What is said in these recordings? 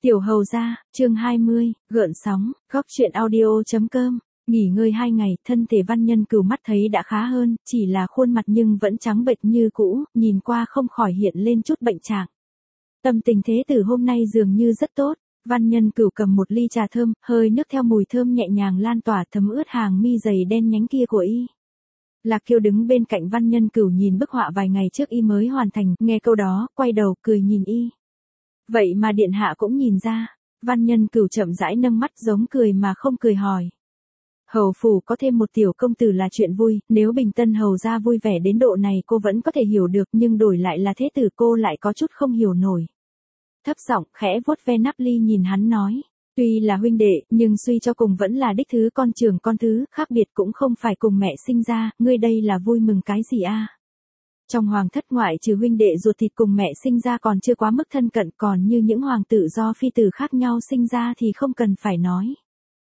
Tiểu hầu gia, chương 20, gợn sóng, góc chuyện audio.com. Nghỉ ngơi 2 ngày, thân thể Văn Nhân Cửu mắt thấy đã khá hơn, chỉ là khuôn mặt nhưng vẫn trắng bệch như cũ, nhìn qua không khỏi hiện lên chút bệnh trạng. Tâm tình thế tử hôm nay dường như rất tốt. Văn Nhân Cửu cầm một ly trà thơm, hơi nước theo mùi thơm nhẹ nhàng lan tỏa thấm ướt hàng mi dày đen nhánh kia của y. Lạc Kiêu đứng bên cạnh Văn Nhân Cửu nhìn bức họa vài ngày trước y mới hoàn thành, nghe câu đó, quay đầu cười nhìn y. Vậy mà điện hạ cũng nhìn ra. Văn Nhân Cửu chậm rãi nâng mắt giống cười mà không cười hỏi. Hầu phủ có thêm một tiểu công tử là chuyện vui, nếu Bình Tân hầu gia vui vẻ đến độ này cô vẫn có thể hiểu được, nhưng đổi lại là thế tử cô lại có chút không hiểu nổi. Thấp giọng khẽ vuốt ve nắp ly nhìn hắn nói. Tuy là huynh đệ, nhưng suy cho cùng vẫn là đích thứ con trưởng con thứ, khác biệt cũng không phải cùng mẹ sinh ra, ngươi đây là vui mừng cái gì a? Trong hoàng thất ngoại trừ huynh đệ ruột thịt cùng mẹ sinh ra còn chưa quá mức thân cận, còn như những hoàng tử do phi tử khác nhau sinh ra thì không cần phải nói.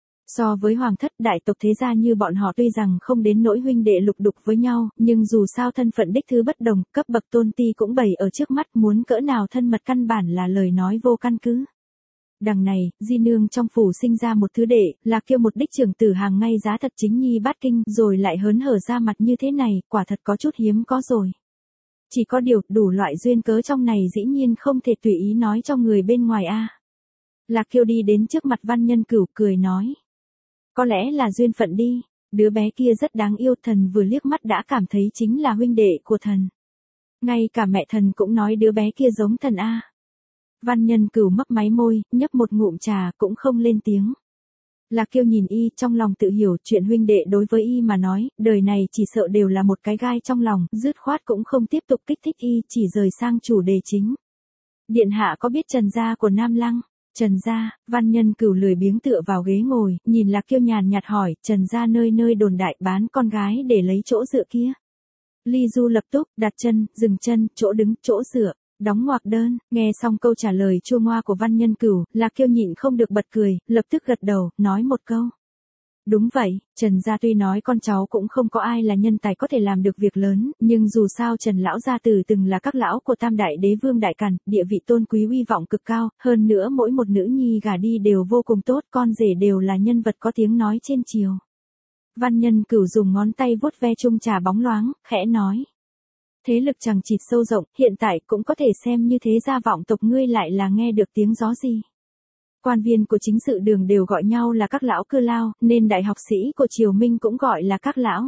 So với hoàng thất đại tộc thế gia như bọn họ tuy rằng không đến nỗi huynh đệ lục đục với nhau, nhưng dù sao thân phận đích thứ bất đồng, cấp bậc tôn ti cũng bày ở trước mắt, muốn cỡ nào thân mật căn bản là lời nói vô căn cứ. Đằng này, di nương trong phủ sinh ra một thứ đệ, là kêu một đích trưởng tử hàng ngay giá thật chính nhi bát kinh, rồi lại hớn hở ra mặt như thế này, quả thật có chút hiếm có rồi. Chỉ có điều, đủ loại duyên cớ trong này dĩ nhiên không thể tùy ý nói cho người bên ngoài a. Lạc Kiêu đi đến trước mặt Văn Nhân Cửu cười nói. Có lẽ là duyên phận đi, đứa bé kia rất đáng yêu, thần vừa liếc mắt đã cảm thấy chính là huynh đệ của thần. Ngay cả mẹ thần cũng nói đứa bé kia giống thần a. Văn Nhân Cửu mấp máy môi, nhấp một ngụm trà cũng không lên tiếng. Lạc Kiêu nhìn y, trong lòng tự hiểu chuyện huynh đệ đối với y mà nói, đời này chỉ sợ đều là một cái gai trong lòng, dứt khoát cũng không tiếp tục kích thích y, chỉ rời sang chủ đề chính. Điện hạ có biết Trần gia của Nam Lăng? Trần gia, Văn Nhân Cửu lười biếng tựa vào ghế ngồi, nhìn Lạc Kiêu nhàn nhạt hỏi, Trần gia nơi nơi đồn đại bán con gái để lấy chỗ dựa kia. Ly Du lập tức đặt chân, dừng chân, chỗ đứng, chỗ dựa. Đóng ngoặc đơn, nghe xong câu trả lời chua ngoa của Văn Nhân Cửu, Lạc Kiêu nhịn không được bật cười, lập tức gật đầu, nói một câu. Đúng vậy, Trần gia tuy nói con cháu cũng không có ai là nhân tài có thể làm được việc lớn, nhưng dù sao Trần lão gia tử từng là các lão của Tam Đại Đế Vương Đại Càn, địa vị tôn quý uy vọng cực cao, hơn nữa mỗi một nữ nhi gả đi đều vô cùng tốt, con rể đều là nhân vật có tiếng nói trên triều. Văn Nhân Cửu dùng ngón tay vuốt ve chung trà bóng loáng, khẽ nói. Thế lực chằng chịt sâu rộng, hiện tại cũng có thể xem như thế gia vọng tộc ngươi lại là nghe được tiếng gió gì. Quan viên của chính sự đường đều gọi nhau là các lão cư lao, nên đại học sĩ của Triều Minh cũng gọi là các lão.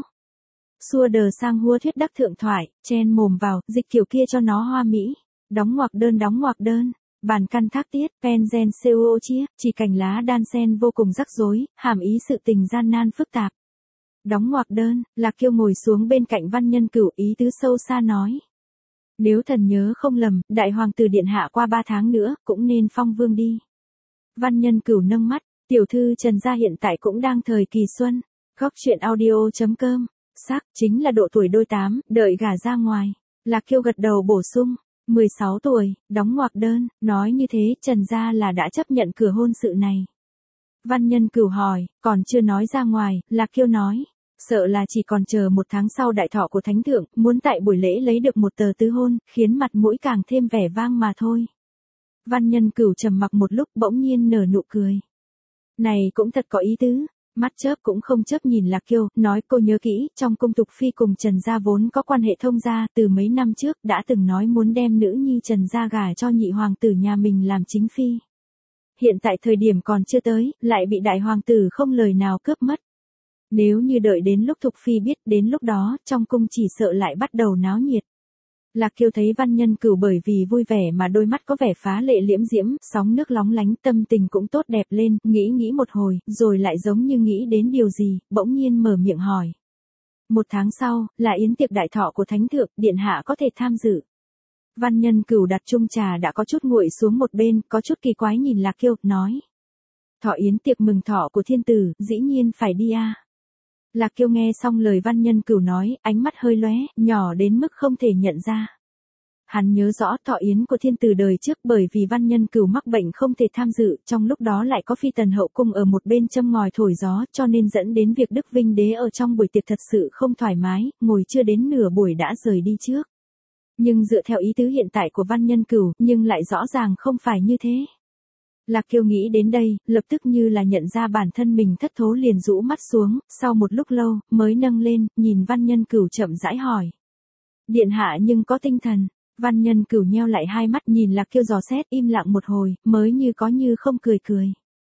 Xua đờ sang hua thuyết đắc thượng thoại, chen mồm vào, dịch kiểu kia cho nó hoa mỹ. Đóng ngoặc đơn, bàn căn thác tiết, pen gen co chia, chỉ cành lá đan sen vô cùng rắc rối, hàm ý sự tình gian nan phức tạp. Đóng ngoặc đơn, Lạc Kiêu ngồi xuống bên cạnh Văn Nhân Cửu, ý tứ sâu xa nói. Nếu thần nhớ không lầm, đại hoàng tử điện hạ qua 3 tháng nữa, cũng nên phong vương đi. Văn Nhân Cửu nâng mắt, tiểu thư Trần gia hiện tại cũng đang thời kỳ xuân. Góc chuyện audio.com, xác chính là độ tuổi đôi tám, đợi gả ra ngoài. Lạc Kiêu gật đầu bổ sung, 16 tuổi, đóng ngoặc đơn, nói như thế Trần gia là đã chấp nhận cửa hôn sự này. Văn Nhân Cửu hỏi, còn chưa nói ra ngoài, Lạc Kiêu nói, sợ là chỉ còn chờ 1 tháng sau đại thọ của thánh thượng, muốn tại buổi lễ lấy được một tờ tứ hôn, khiến mặt mũi càng thêm vẻ vang mà thôi. Văn Nhân Cửu trầm mặc một lúc bỗng nhiên nở nụ cười. Này cũng thật có ý tứ, mắt chớp cũng không chớp nhìn Lạc Kiêu, nói cô nhớ kỹ, trong cung Tục Phi cùng Trần gia vốn có quan hệ thông gia, từ mấy năm trước đã từng nói muốn đem nữ nhi Trần gia gả cho nhị hoàng tử nhà mình làm chính phi. Hiện tại thời điểm còn chưa tới, lại bị đại hoàng tử không lời nào cướp mất. Nếu như đợi đến lúc Thục Phi biết, đến lúc đó, trong cung chỉ sợ lại bắt đầu náo nhiệt. Lạc Kiêu thấy Văn Nhân Cửu bởi vì vui vẻ mà đôi mắt có vẻ phá lệ liễm diễm, sóng nước lóng lánh, tâm tình cũng tốt đẹp lên, nghĩ một hồi, rồi lại giống như nghĩ đến điều gì, bỗng nhiên mở miệng hỏi. 1 tháng sau, là yến tiệc đại thọ của thánh thượng, điện hạ có thể tham dự. Văn Nhân Cửu đặt chung trà đã có chút nguội xuống một bên, có chút kỳ quái nhìn Lạc Kiêu, nói. Thọ yến tiệc mừng thọ của thiên tử, dĩ nhiên phải đi a. Lạc Kiêu nghe xong lời Văn Nhân Cửu nói, ánh mắt hơi lóe, nhỏ đến mức không thể nhận ra. Hắn nhớ rõ thọ yến của thiên tử đời trước bởi vì Văn Nhân Cửu mắc bệnh không thể tham dự, trong lúc đó lại có phi tần hậu cung ở một bên châm ngòi thổi gió, cho nên dẫn đến việc Đức Vinh Đế ở trong buổi tiệc thật sự không thoải mái, ngồi chưa đến nửa buổi đã rời đi trước. Nhưng dựa theo ý tứ hiện tại của Văn Nhân Cửu, nhưng lại rõ ràng không phải như thế. Lạc Kiêu nghĩ đến đây, lập tức như là nhận ra bản thân mình thất thố liền rũ mắt xuống, sau một lúc lâu, mới nâng lên, nhìn Văn Nhân Cửu chậm rãi hỏi. Điện hạ nhưng có tinh thần. Văn Nhân Cửu nheo lại hai mắt nhìn Lạc Kiêu dò xét im lặng một hồi, mới như có như không cười cười.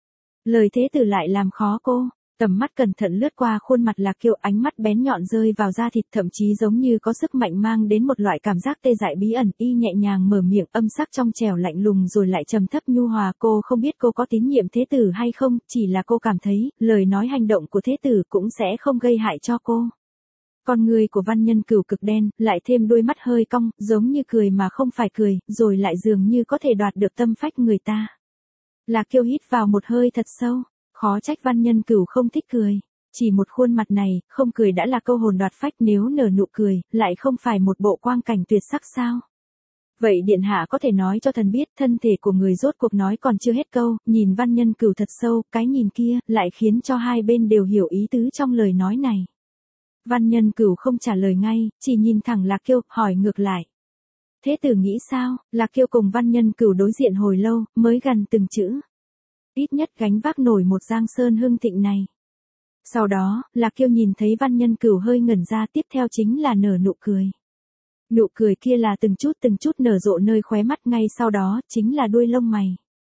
Lời thế tử lại làm khó cô. Tầm mắt cẩn thận lướt qua khuôn mặt Lạc Kiêu, ánh mắt bén nhọn rơi vào da thịt, thậm chí giống như có sức mạnh mang đến một loại cảm giác tê dại bí ẩn. Y nhẹ nhàng mở miệng, âm sắc trong trẻo lạnh lùng rồi lại trầm thấp nhu hòa. Cô không biết cô có tín nhiệm thế tử hay không, chỉ là cô cảm thấy, lời nói hành động của thế tử cũng sẽ không gây hại cho cô. Con người của Văn Nhân Cửu cực đen, lại thêm đôi mắt hơi cong, giống như cười mà không phải cười, rồi lại dường như có thể đoạt được tâm phách người ta. Lạc Kiêu hít vào một hơi thật sâu. Khó trách Văn Nhân Cửu không thích cười. Chỉ một khuôn mặt này, không cười đã là câu hồn đoạt phách, nếu nở nụ cười, lại không phải một bộ quang cảnh tuyệt sắc sao? Vậy điện hạ có thể nói cho thần biết thân thể của người rốt cuộc nói còn chưa hết câu, nhìn Văn Nhân Cửu thật sâu, cái nhìn kia, lại khiến cho hai bên đều hiểu ý tứ trong lời nói này. Văn Nhân Cửu không trả lời ngay, chỉ nhìn thẳng Lạc Kiêu, hỏi ngược lại. Thế tử nghĩ sao? Lạc Kiêu cùng Văn Nhân Cửu đối diện hồi lâu, mới gần từng chữ. Ít nhất gánh vác nổi một giang sơn hưng thịnh này. Sau đó, Lạc Kiêu nhìn thấy Văn Nhân Cửu hơi ngẩn ra, tiếp theo chính là nở nụ cười. Nụ cười kia là từng chút nở rộ nơi khóe mắt, ngay sau đó, chính là đuôi lông mày.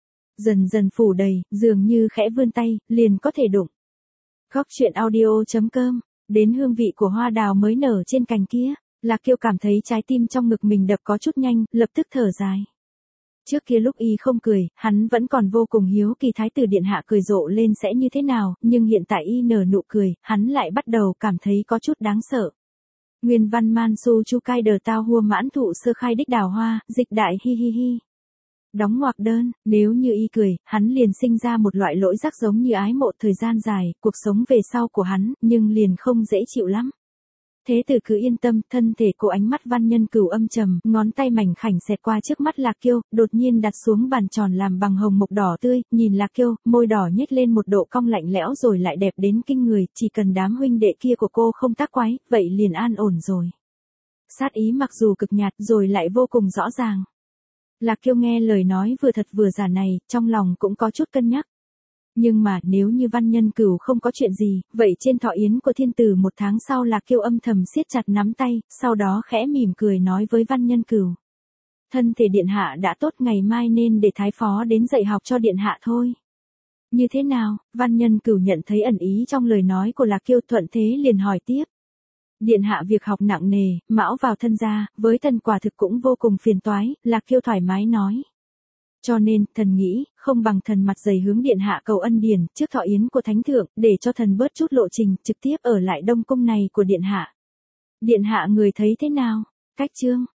Dần dần phủ đầy, dường như khẽ vươn tay, liền có thể đụng. Góc truyện audio.com, đến hương vị của hoa đào mới nở trên cành kia, Lạc Kiêu cảm thấy trái tim trong ngực mình đập có chút nhanh, lập tức thở dài. Trước kia lúc y không cười, hắn vẫn còn vô cùng hiếu kỳ thái tử điện hạ cười rộ lên sẽ như thế nào, nhưng hiện tại y nở nụ cười, hắn lại bắt đầu cảm thấy có chút đáng sợ. Nguyên văn man su chu cai đờ tao hua mãn thụ sơ khai đích đào hoa, dịch đại hi hi hi. Đóng ngoặc đơn, nếu như y cười, hắn liền sinh ra một loại lỗi rắc giống như ái mộ thời gian dài, cuộc sống về sau của hắn, nhưng liền không dễ chịu lắm. Thế tử cứ yên tâm, thân thể cô, ánh mắt Văn Nhân Cửu âm trầm, ngón tay mảnh khảnh xẹt qua trước mắt Lạc Kiêu, đột nhiên đặt xuống bàn tròn làm bằng hồng mộc đỏ tươi, nhìn Lạc Kiêu, môi đỏ nhếch lên một độ cong lạnh lẽo rồi lại đẹp đến kinh người, chỉ cần đám huynh đệ kia của cô không tác quái, vậy liền an ổn rồi. Sát ý mặc dù cực nhạt rồi lại vô cùng rõ ràng. Lạc Kiêu nghe lời nói vừa thật vừa giả này, trong lòng cũng có chút cân nhắc. Nhưng mà nếu như Văn Nhân Cửu không có chuyện gì, vậy trên thọ yến của thiên tử một tháng sau Lạc Kiêu âm thầm siết chặt nắm tay, sau đó khẽ mỉm cười nói với Văn Nhân Cửu. Thân thể điện hạ đã tốt, ngày mai nên để thái phó đến dạy học cho điện hạ thôi. Như thế nào? Văn Nhân Cửu nhận thấy ẩn ý trong lời nói của Lạc Kiêu, thuận thế liền hỏi tiếp. Điện hạ việc học nặng nề, mão vào thân gia, với thần quả thực cũng vô cùng phiền toái, Lạc Kiêu thoải mái nói. Cho nên, thần nghĩ, không bằng thần mặt dày hướng điện hạ cầu ân điển, trước thọ yến của thánh thượng, để cho thần bớt chút lộ trình, trực tiếp ở lại đông cung này của điện hạ. Điện hạ người thấy thế nào? Cách chương.